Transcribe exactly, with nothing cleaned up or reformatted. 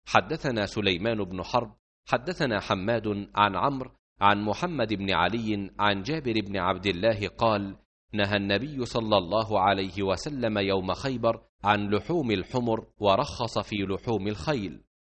حدثنا سليمان بن حرب حدثنا حماد عن عمرو عن محمد بن علي عن جابر بن عبد الله قال: نهى النبي صلى الله عليه وسلم يوم خيبر عن لحوم الحمر ورخص في لحوم الخيل.